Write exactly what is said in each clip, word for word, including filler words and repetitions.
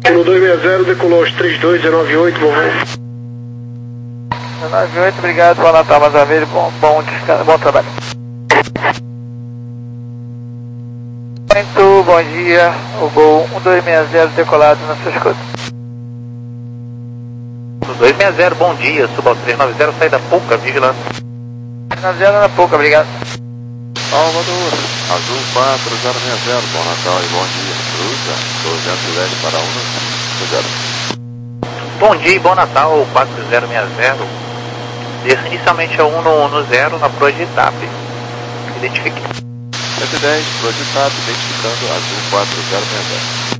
No dois seis zero, decolou aos trinta e dois, dezenove e oito, bom voo. dezenove e oito, obrigado, bom Natal, mais uma vez, bom, bom descanso, bom trabalho. Muito bom dia, o Gol um dois seis zero decolado na sua escuta. dois seis zero, bom dia, suba ao três nove zero, saída pouca, vigilância. três nove zero na pouca, obrigado. Salvador, Azul quatro zero seis zero, bom Natal e bom dia. Cruza, duzentos e dez para um zero. Bom dia e bom Natal, quatro zero seis zero. Desça inicialmente a um no, no zero, na proa de I T A P. Identifique. cento e dez, proa de I T A P, identificando Azul quatro zero seis zero.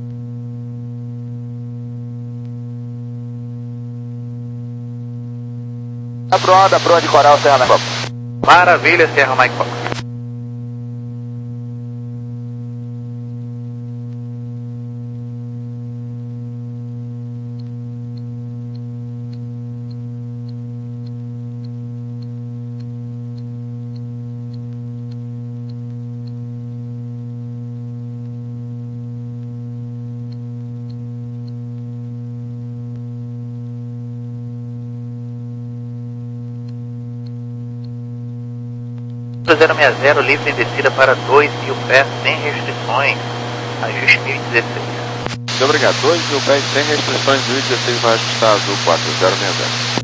A proa, da proa de Coral, Serra Mike Fox. Maravilha, Serra Mike Fox. zero seis zero, livre em descida para dois mil pés sem restrições, ajuste mil e dezesseis. Muito obrigado, dois mil pés sem restrições, mil e dezesseis vai ajustar Azul quatro zero seis zero.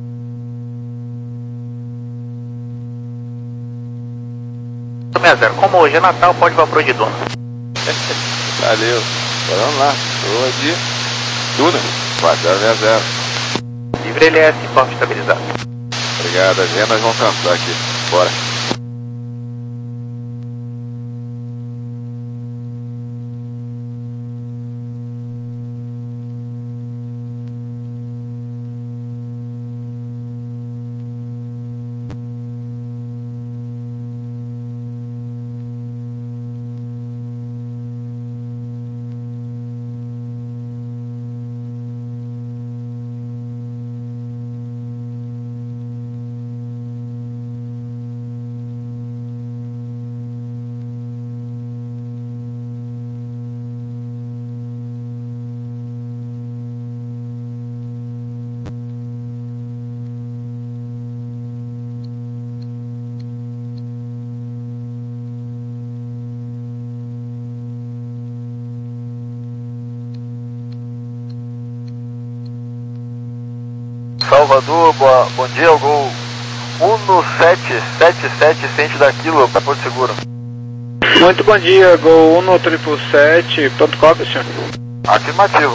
seis zero, como hoje é Natal, pode voar pro de Duna. Valeu, vamos lá, proa de Duna, quatro zero seis zero. Livre L S, forte estabilizado. Obrigado, as rendas vão cansar aqui, bora. Salvador, boa, bom dia, o Gol um no sete sete sete, cento da Kilo, para Porto Seguro. Muito bom dia, Gol um no sete sete sete, pronto copy, senhor? Afirmativo.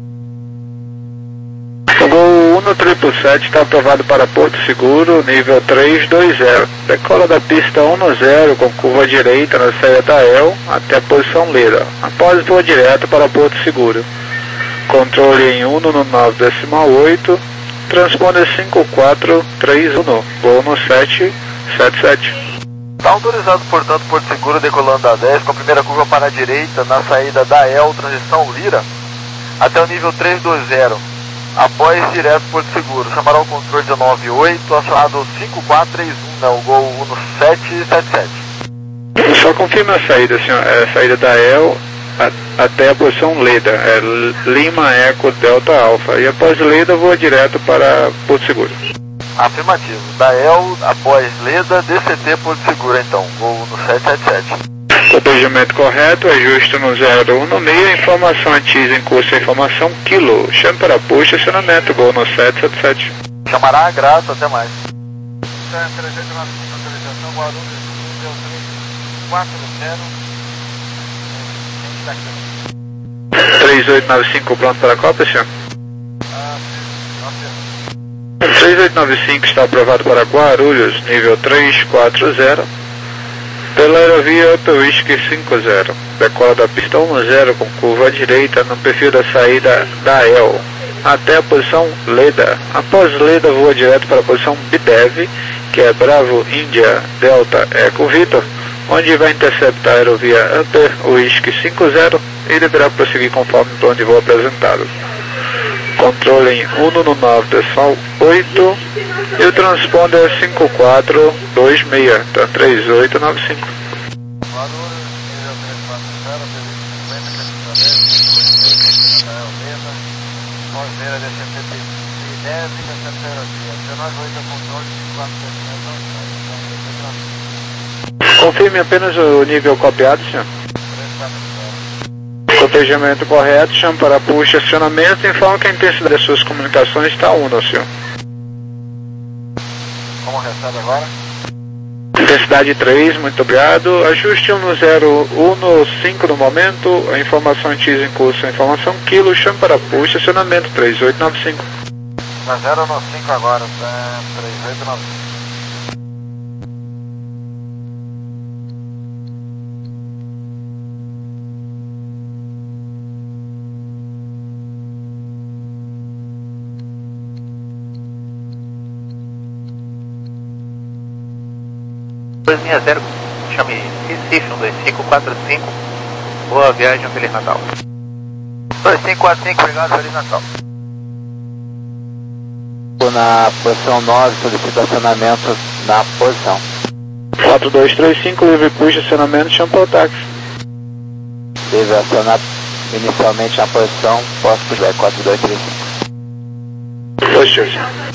O Gol um no sete sete sete está aprovado para Porto Seguro, nível três dois zero. Decola da pista um no zero com curva direita na saída da E L até a posição Lira. Após voa direto para Porto Seguro. Controle em um no nove decimal oito. Transponder cinco quatro três um, Gol no sete sete sete. Está autorizado, portanto, Porto Seguro decolando da dez com a primeira curva para a direita na saída da E L, transição Lira, até o nível três dois zero. Após direto Porto Seguro, chamará o controle dezenove oito, acionado cinco quatro três um, né, o Gol um no sete sete sete. Só confirma a saída, senhor. É a saída da E L a, até a posição Leda, é Lima Eco Delta Alfa. E após Leda voa direto para Porto Seguro. Afirmativo. Da E L após Leda, D C T Porto Seguro então, Gol no sete sete sete. Cotejamento correto, ajuste no zero um no meio, informação ATIS em curso, informação Kilo. Chame para posto, acionamento, Gol no sete sete sete. Chamará a graça, até mais. três oito nove cinco pronto para a cópia, senhor? três oito nove cinco está aprovado para Guarulhos, nível três quatro zero. Pela aerovia Upper Whisky cinco zero. Decola da pista um zero com curva à direita no perfil da saída da E L até a posição Leda. Após Leda voa direto para a posição B D E V, que é Bravo India Delta Eco Victor, onde vai interceptar a aerovia Upper Whisky cinco zero e deverá prosseguir conforme o plano de voo apresentado. Controle em um no nove decimal oito e o transponder é cinco quatro dois seis, tá três oito nove cinco. Roseira, descendente de dez e terceira via. dezenove oito ponto oito, quatro sete. Confirme apenas o nível copiado, senhor. Cotejamento correto, chama para puxa, acionamento, informa que a intensidade das suas comunicações está uno, senhor. Como recebe agora? Intensidade três, muito obrigado. Ajuste um zero um cinco no momento. A informação X em curso, a informação quilo, chama para puxa, acionamento três oito nove cinco. zero um cinco agora, três oito nove cinco. dois seis zero, chame Recife, um dois cinco quatro cinco, boa viagem, um Feliz Natal. dois cinco quatro cinco, obrigado, Feliz Natal. Na posição nove, solicita acionamento na posição. quatro dois três cinco, livre puxa, acionamento, chama para o táxi. Deve acionar inicialmente na posição, posso puxar quatro dois três cinco. Pois, senhor.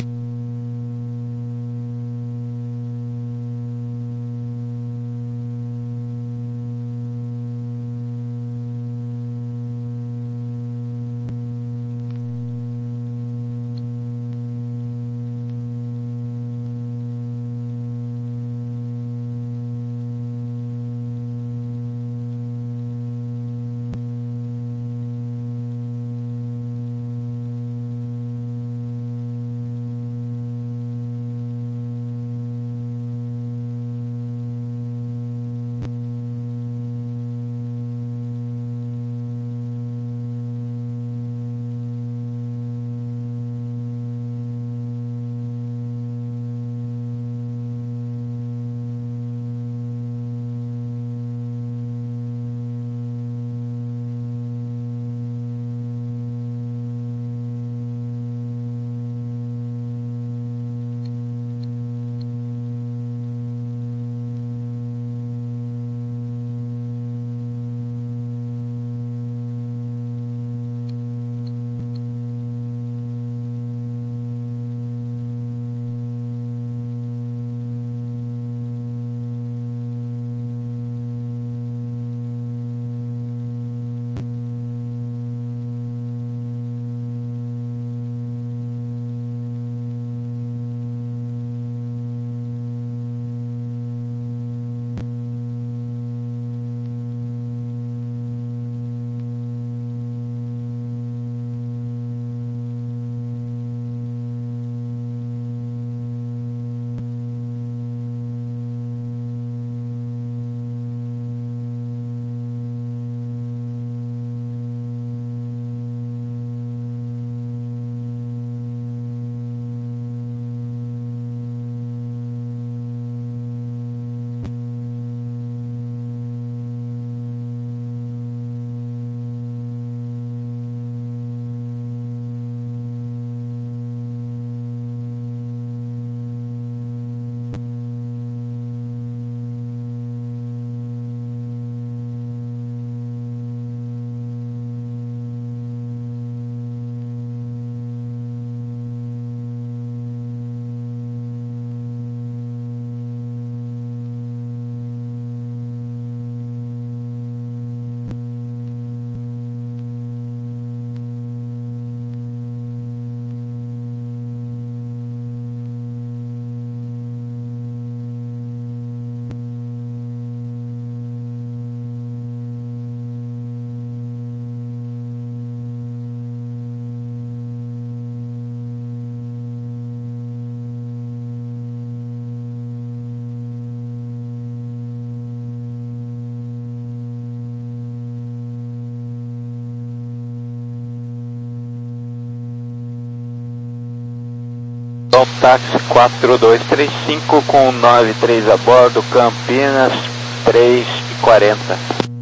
Tom táxi quatro dois três cinco com nove três a bordo, Campinas três e quarenta.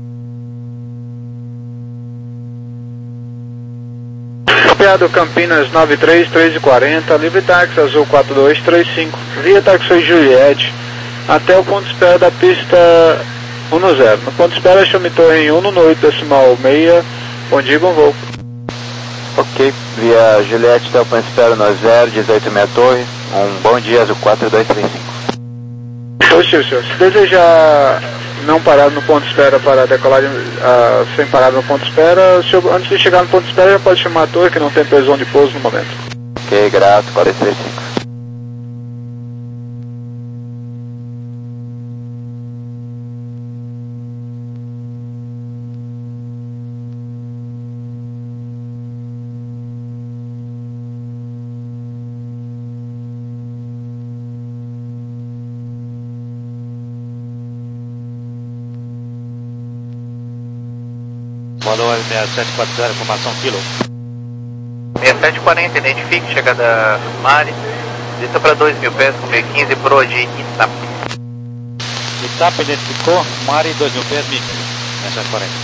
Copiado Campinas nove três, três e quarenta, livre táxi azul quatro dois três cinco, via táxi Juliette, até o ponto de espera da pista um zero. No ponto de espera chame torre em um no oito decimal seis, bom dia, bom voo. Ok, via Juliette, Telpan Espero no zero, dezoito meia torre, um bom dia, Azul quatro dois três cinco. Positivo, senhor. Se desejar não parar no ponto de espera para decolar uh, sem parar no ponto de espera, o senhor, antes de chegar no ponto de espera já pode chamar a torre que não tem previsão de pouso no momento. Ok, grato, quatro dois três cinco. Valor seis sete quatro zero, informação Kilo. seis sete quarenta, identifique, chegada Mari. Lista para dois mil pés, com mil quinze, Pro de Itap. Itap identificou, Mari dois mil pés, mil quinze, seis sete quarenta.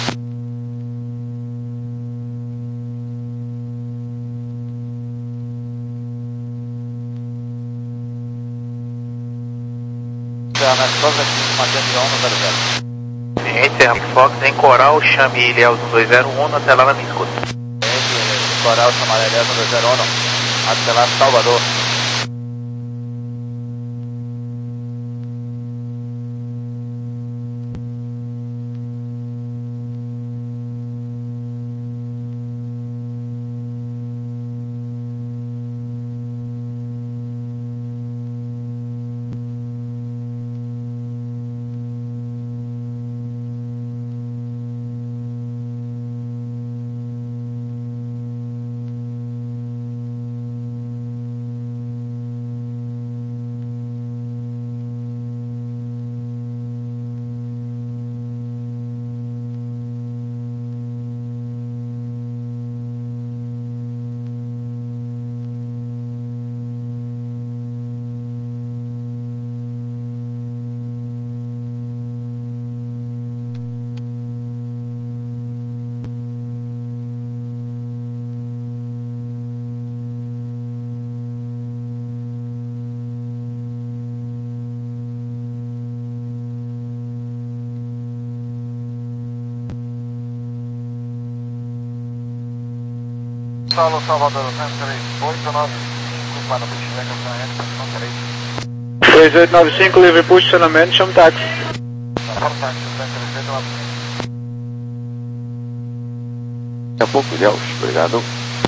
Ciência, Fox em Coral, chame Ilhéus um dois zero um, até lá na minha escuta. Coral, chamar Ilhéus um dois zero um, até lá Salvador. Solo Salvador, três oito nove cinco para Bushback, posição três. três oito nove cinco, livre push, estacionamento, chama táxi. Para táxi, três oito nove cinco. Daqui a pouco, Ilhéus, obrigado.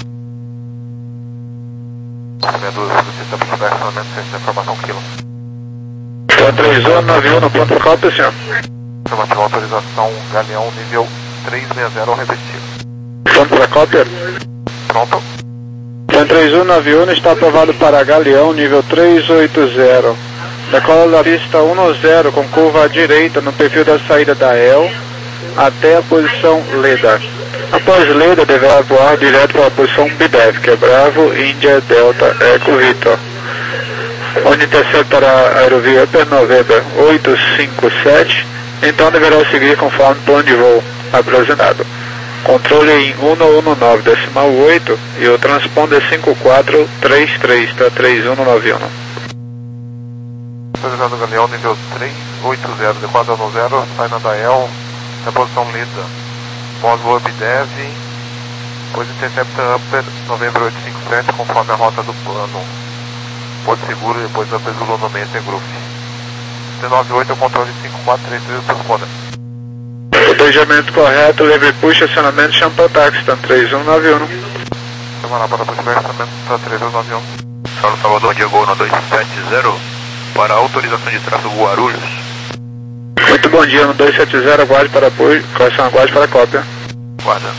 Minha dúvida do sistema Bushback, estacionamento, centro de informação Kilo. Então, três um nove um no ponto local, senhor. Informativa autorização Galeão nível trezentos e sessenta repetitivo. Ponto para cópia. Pronto. Então, três um nove um está aprovado para Galeão, nível trezentos e oitenta. Decola da pista um zero com curva à direita no perfil da saída da E L até a posição Leda. Após Leda, deverá voar direto para a posição B D E V, que é Bravo, Índia, Delta, Eco, Vitor. Onde interceptará a aerovia Upper November oito cinco sete, então deverá seguir conforme plano de voo apresentado. Controle em cento e dezenove decimal oito e o transponder cinco quatro três três para três um nove um. Autorizado Galeão nível trezentos e oitenta, de quatro a zero, saída da E L, na posição Leda. Pós-voo B D E V, depois intercepta Upper November oito cinco sete, conforme a rota do plano. Porto Seguro e depois Upper Zulu no Mesa Group. dezenove oito é o controle cinco quatro três três, transponder. Protejamento correto, livre push, acionamento, chama para táxi, tá três um nove um. Semana para puxar acionamento, tá três um nove um. Solo Salvador, Diego no dois sete zero, para autorização de tráfego Guarulhos. Muito bom dia, no dois sete zero, aguarde para apoio, correção aguarde para cópia. Guarda.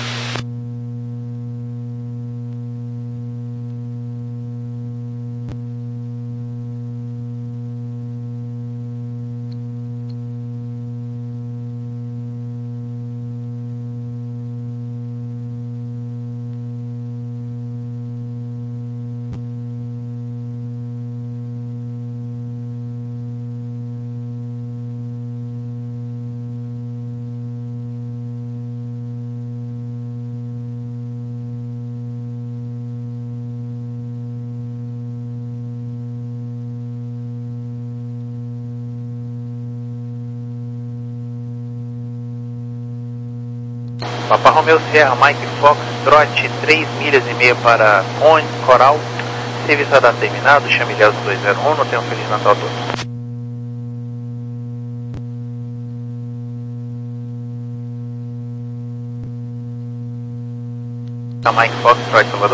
Papa Romeo Sierra, Mike Fox, trote três milhas e meia para Conde, Coral. Serviço radar terminado, chame Ilhéus dois zero um, não tenham um Feliz Natal a todos. A Mike Fox, trote Salvador.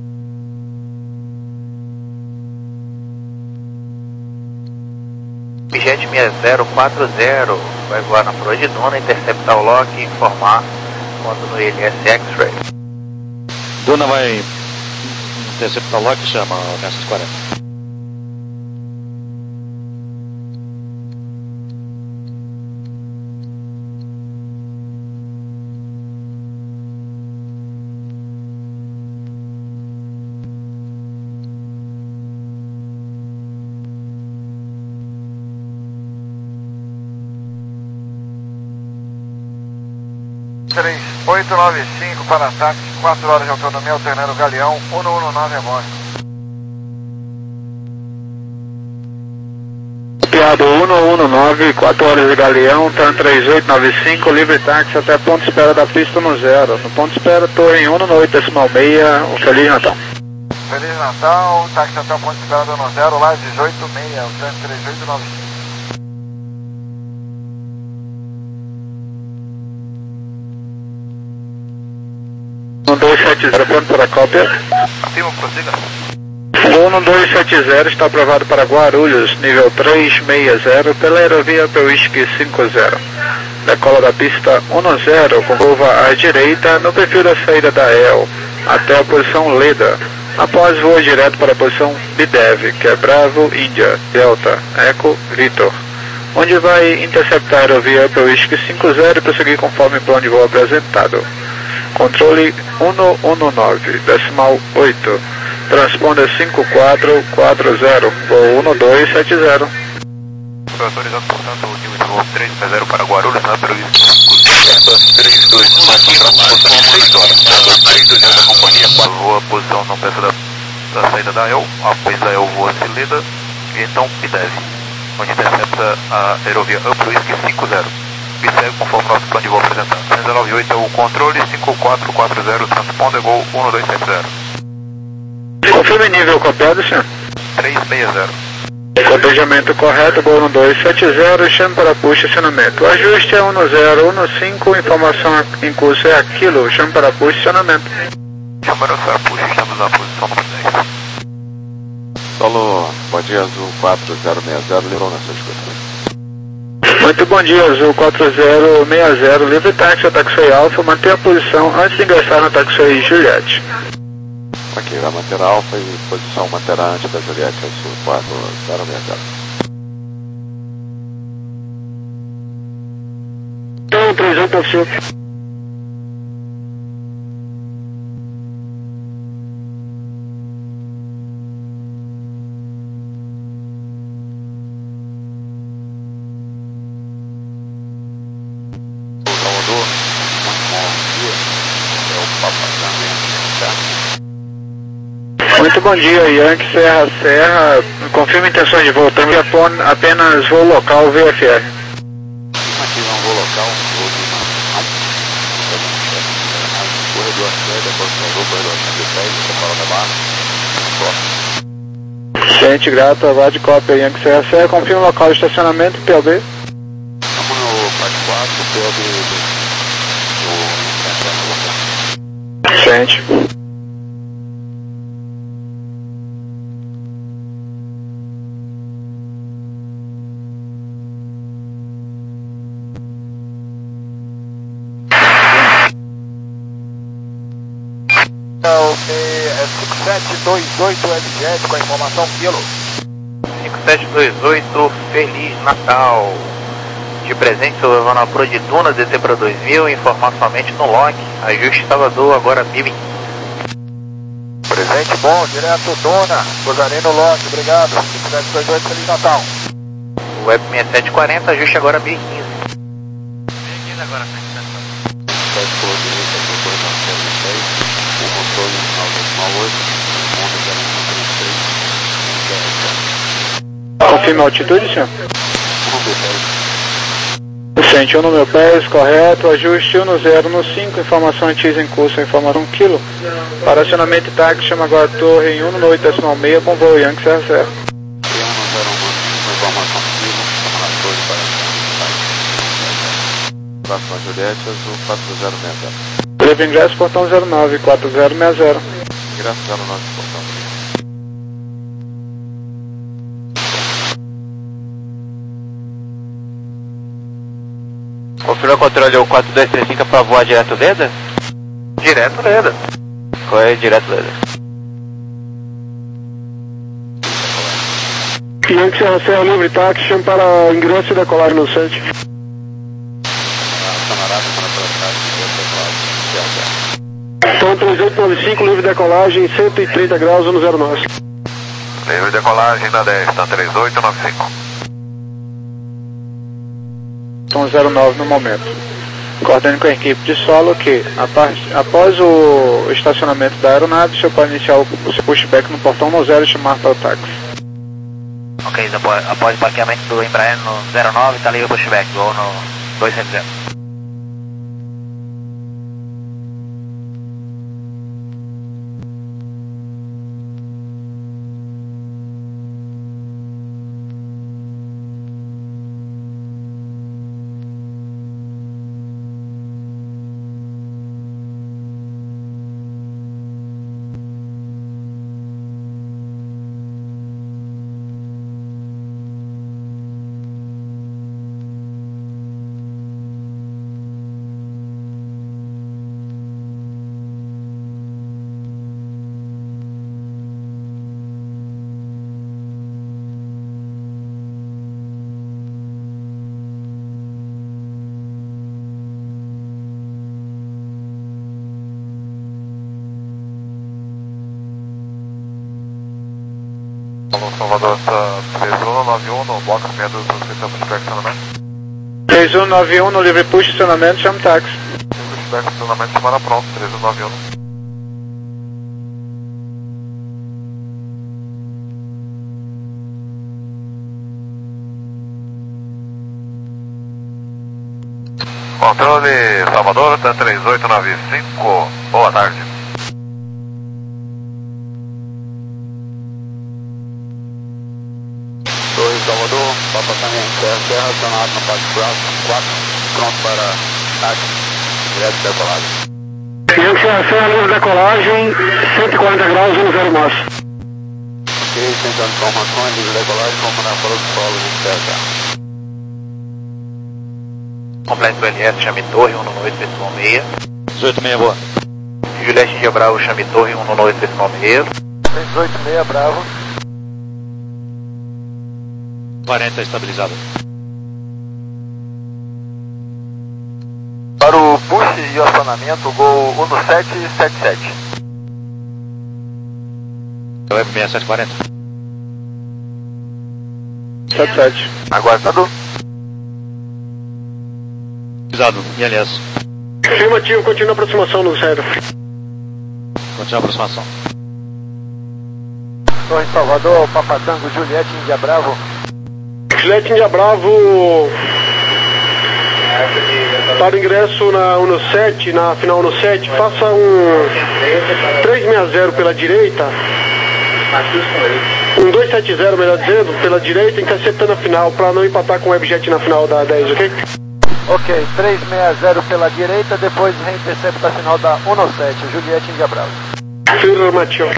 Jet seis zero quatro zero vai voar na proa de Duna, interceptar o lock e informar quando no L S X-Ray. Duna vai interceptar o lock e chama o Nexus quarenta. três oito nove cinco para ataque, quatro horas de autonomia, alternando Galeão, um um nove a bordo. Piado um um nove, quatro horas de Galeão, TAM três oito nove cinco, livre táxi até ponto de espera da pista no zero. No ponto de espera, estou em um oito decimal seis, um Feliz Natal. Feliz Natal, táxi até o ponto de espera do no zero, lá dezoito seis, o TAM três oito nove cinco. um dois sete zero, pronto para a cópia. Afirma, prossiga. um dois sete zero está aprovado para Guarulhos, nível três seis zero, pela aerovia Whisky cinco zero. Decola da pista um zero, com curva à direita, no perfil da saída da E L, até a posição Leda. Após voa direto para a posição B D E V, que é Bravo, Índia, Delta, Eco, Vitor, onde vai interceptar a aerovia Whisky cinco zero e prosseguir conforme o plano de voo apresentado. Controle um um nove, decimal oito, transponder cinco quatro quatro zero, voo um dois sete zero. Foi autorizado, portanto, o nível de voo três zero para Guarulhos, na previsão três dois um, seis horas, três dois zero da companhia, voa a posição não peça da, da saída da E L, após da E L voa Celeda, e então B D E V, onde intercepta a aerovia Whisky cinco zero. E segue conforme nosso plano de voo apresentado. três nove oito é o controle, cinco quatro quatro zero, transponder gol um dois sete zero. Confirme nível copiado, senhor. três seis zero. Cotejamento correto, gol um dois sete zero, chame para push, acionamento. Ajuste é um zero um cinco, informação em curso é aquilo, chame para push, acionamento. Chamando para push, estamos na posição número dez. Solo, bom dia, Azul quatro zero seis zero, livrou na sua escuta. Muito bom dia, Azul quatro zero seis zero, livre táxi, Taxway Alpha, mantenha a posição antes de ingressar na Taxway Juliette. Ok, vai manter a Alpha e posição manterá antes da Juliette, Azul quatro zero seis zero. Então, três oito nove cinco. Muito bom dia, Yankee Serra Serra, confirma intenções de voo, temos apenas voo local V F R. Aqui é um voo local, voo de não, corredor sede, corredor, corredor cento e dez, São da Barra, Gente, grato, aguarde cópia, Yankee Serra Serra, confirma o local de estacionamento, P O B. Estamos no quatro quatro, P O B do... Gente. É cinco sete dois oito L-Jet com a informação quilo. cinco sete dois oito, Feliz Natal. De presente, estou levando a proa de Duna D T para dois mil, informar somente no lock. Ajuste Salvador, agora mil e quinze. Presente bom, direto Duna, gozarei no lock, obrigado. cinco sete dois oito, Feliz Natal. Web sessenta e sete quarenta, ajuste agora mil e quinze. mil e quinze agora, frente da o controle final decimal oito, Confirma a altitude, senhor? um B dez. Descendente um no mil pés, correto, ajuste um no zero no cinco, informação antes em curso, informação um quilo. Para acionamento e táxi, chama agora a torre em um no oito decimal seis, bom voo Yankee Serra Serra. Próxima Juliette, azul quatro zero seis zero. Livre ingresso, portão zero nove quatro zero seis zero. Ingresso zero nove, portão. Confirma o controle o quatro dois três cinco para voar direto Leda? Direto Leda. Qual é direto Leda? Yankee Serra Serra, livre táxi, chama para ingresso e decolagem no sete. Então três oito nove cinco, livre decolagem, cento e trinta graus no zero nove. Livre decolagem na dez, tá três oito nove cinco. Então zero nove no momento. Coordene com a equipe de solo que, a parte, após o estacionamento da aeronave, você pode iniciar o seu pushback no portão no zero e chamar para o táxi. Ok, após, após o parqueamento do Embraer no zero nove, tá livre o pushback, ou no dois sete zero. Salvador, três um nove um no bloco medo do sistema de estacionamento. três um nove um no livre push estacionamento, chama o táxi. Livre estacionamento, semana pronto, três um nove um. Controle Salvador, tá três oito nove cinco, boa tarde. Torre Salvador, Papa Tango Serra Serra, acionado na parte quatro, pronto para táxi, direto de decolagem. Yankee Serra Serra, livre decolagem, cento e quarenta graus no zero nove. Ok, tentando informações, livre decolagem, como na fora do solo, Yankee Serra Serra. Complexo L S, chame torre um no oito decimal seis. dezoito seis boa. Juliette Dia Bravo, chame torre um no oito decimal seis. três oito seis, Bravo. quarenta estabilizado. Para o push e o acionamento, gol um no sete sete sete. Eu é seis sete quarenta. sete sete. Aguardando. Estabilizado, I L S. Afirmativo, continua a aproximação no zero. Continua a aproximação. Torre Salvador, Papatango, Juliette, Índia Bravo. Juliette Índia Bravo, para o ingresso na um no sete, na final no sete, faça um três seis zero pela direita, um dois sete zero, melhor dizendo, pela direita, interceptando a final, para não empatar com o Webjet na final da dez, ok? Ok, três seis zero pela direita, depois reintercepta a final da um no sete, Juliette, Índia Bravo. Afirmativo.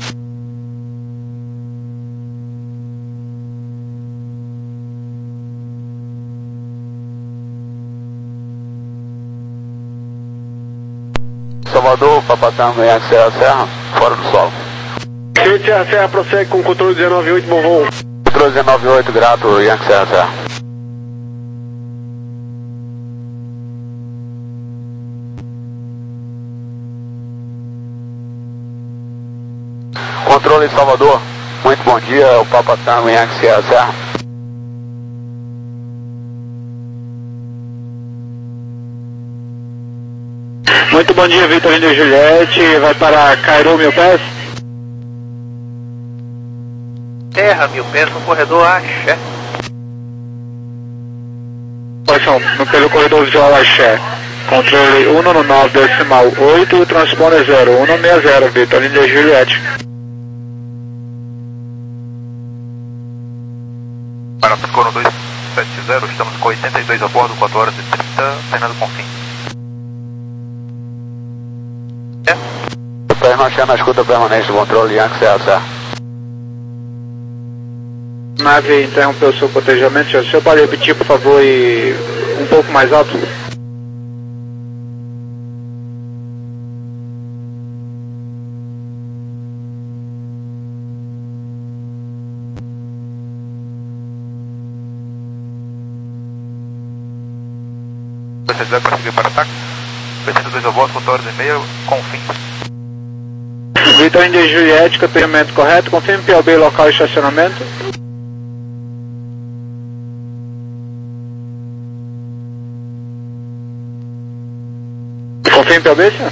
Salvador, Papatango, Yankee Serra Serra, fora do solo. Yankee Serra Serra prossegue com o controle dezenove oito, bom voo. Controle dezenove oito, grato, Yankee Serra Serra. Controle Salvador, muito bom dia, o Papatango, Yankee Serra Serra. Muito bom dia, Vitor Índia Juliette, vai para Cairo, mil pés. Terra, mil pés no corredor Axé. Passam no, pelo corredor visual Axé. Controle um no nove decimal oito, transponder zero um seis zero, Vitor India Juliette. Para Piscono dois sete zero, estamos com oitenta e dois a bordo, quatro horas e trinta, Fernando Confim. É? Permanecendo na escuta permanente do controle Yankee Serra Serra. Nave interrompeu o seu cotejamento, senhor. O senhor pode repetir, por favor, e um pouco mais alto? Você quiser para seguir para ataque? oitenta e dois a bordo, quatro horas e meia, Confim. Vitor India Juliette, cotejamento correto. Confirme P O B, local e estacionamento. Confirme P O B, senhor?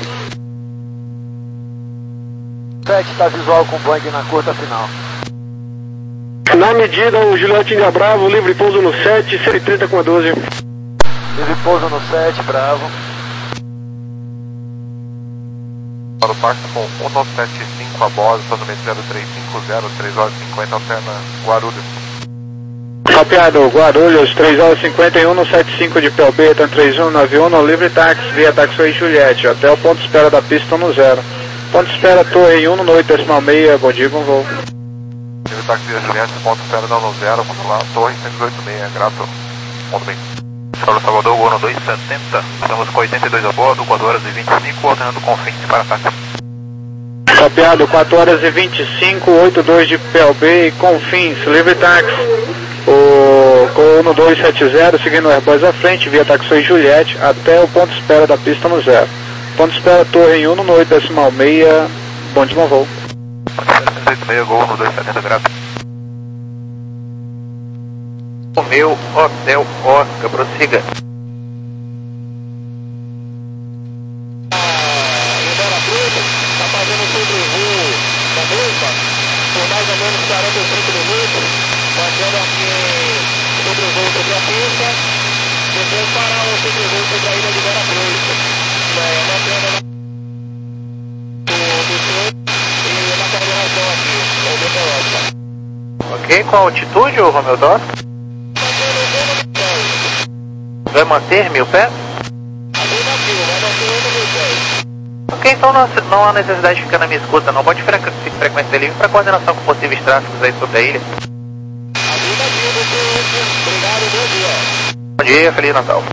sete está visual com bang na curta final. Na medida, o Juliette India Bravo, livre pouso no sete, cento e trinta com a doze. Livre pouso no sete, Bravo. Para o táxi com um nove sete cinco a bordo, estacionamento zero três cinco zero, três horas e cinquenta, alterna Guarulhos. Copiado, Guarulhos, três horas e cinquenta e um no setenta e cinco de P O B, tá três um nove um, no livre táxi, via Taxiway Juliette, até o ponto de espera da pista no zero. Ponto de espera Torre um no oito decimal seis, bom dia, bom voo. Livre táxi via Juliette, ponto de espera não no zero, vamos lá, Torre cento e oito seis, grato, ponto bem. Charles Salvador, Gono dois setenta, estamos com oitenta e dois a bordo, quatro horas e vinte e cinco, alternando Confins para táxi. Copiado, quatro horas e vinte e cinco, oitenta e dois de P O B e Confins, livre táxi. O Gono dois setenta, seguindo o Airbus à frente, via Taxiway Juliette, até o ponto de espera da pista no zero. Ponto de espera Torre um no oito decimal seis, bom dia, bom voo. cento e oito seis, Gono dois setenta, grato. O meu Hotel Oscar, prossiga. Libera Cruz, está fazendo o sobrevoo da mesma, por mais ou menos quarenta e cinco minutos, fazendo aqui sobrevoo sobre a pista, depois parar o sobrevoo sobre a ilha de Vera Cruz. É, mantendo na do senhor e na coordenação aqui, o Hotel Oscar. Ok, qual a altitude, o Romeo Doc? Vai manter mil pés? Ok, então não, não há necessidade de ficar na minha escuta, não. Pode fre frequência livre para coordenação com possíveis tráficos aí sobre a ilha. Bom dia, Feliz Natal.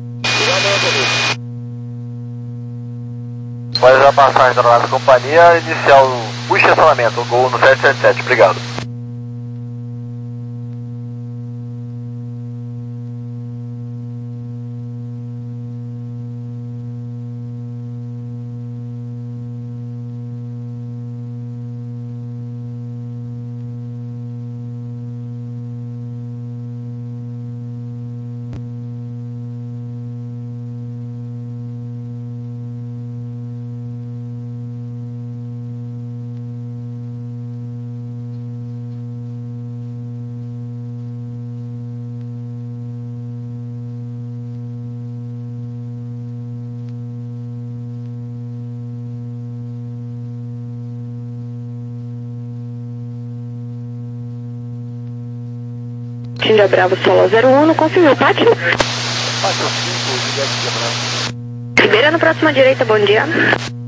Pode já passagem da nossa companhia, iniciar o, o estacionamento, o Gol no sete sete sete, obrigado. India Bravo Solo zero um, confirmou, pátio? Pátio cinco, Juliette Bravo. Ribeira no próximo à direita, bom dia.